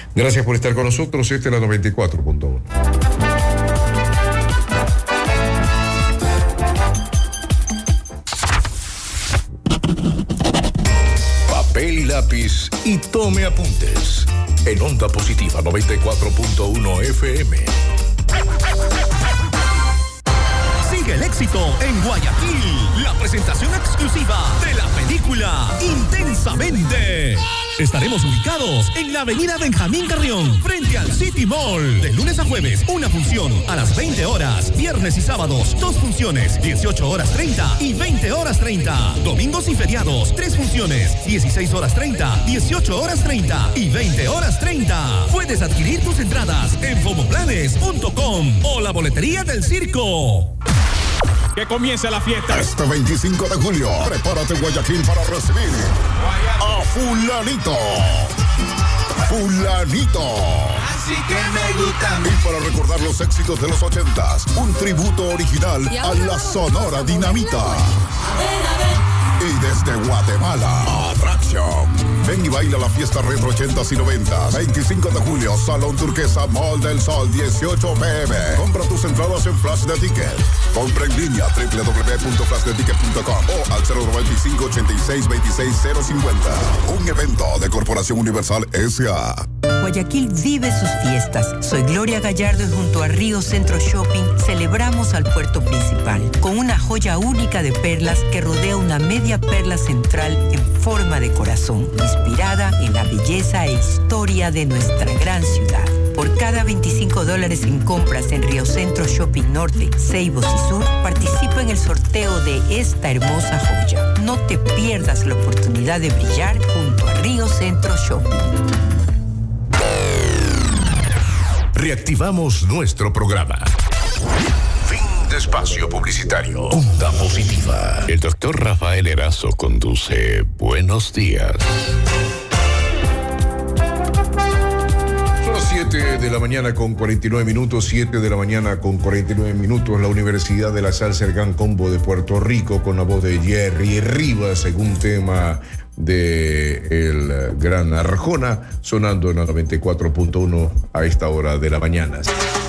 Gracias por estar con nosotros. Esta es la 94.1. Papel y lápiz y tome apuntes. En Onda Positiva 94.1 FM. Sigue el éxito en Guayaquil. La presentación exclusiva de la película Intensamente. Estaremos ubicados en la avenida Benjamín Carrión, frente al City Mall. De lunes a jueves, una función a las 20 horas. Viernes y sábados, 2 funciones, 18 horas 30 y 20 horas 30. Domingos y feriados, 3 funciones, 16 horas 30, 18 horas 30 y 20 horas 30. Puedes adquirir tus entradas en fomoplanes.com o la boletería del circo. Que comience la fiesta. Este 25 de julio, prepárate Guayaquil para recibir a Fulanito. Fulanito. Así que me gusta. Y para recordar los éxitos de los 80s, un tributo original a la Sonora Dinamita. Y desde Guatemala, Atracción. Ven y baila la fiesta retro 80s y 90s. 25 de julio, Salón Turquesa, Mall del Sol, 18 pm. Compra tus entradas en Flash de Ticket. Compra en línea www.flashdeticket.com o al 095-86-26-050. Un evento de Corporación Universal S.A. Guayaquil vive sus fiestas. Soy Gloria Gallardo y junto a Río Centro Shopping celebramos al puerto principal con una joya única de perlas que rodea una media perla central en forma de corazón, inspirada en la belleza e historia de nuestra gran ciudad. Por cada $25 en compras en Río Centro Shopping Norte, Ceibos y Sur, participa en el sorteo de esta hermosa joya. No te pierdas la oportunidad de brillar junto a Río Centro Shopping. Reactivamos nuestro programa. Fin de espacio publicitario. Onda Positiva. El doctor Rafael Erazo conduce Buenos Días. Son las 7 de la mañana con 49 minutos, 7 de la mañana con 49 minutos. La Universidad de la Salsa, el Gran Combo de Puerto Rico, con la voz de Jerry Rivas, según tema de el Gran Arjona, sonando en la 94.1 a esta hora de la mañana.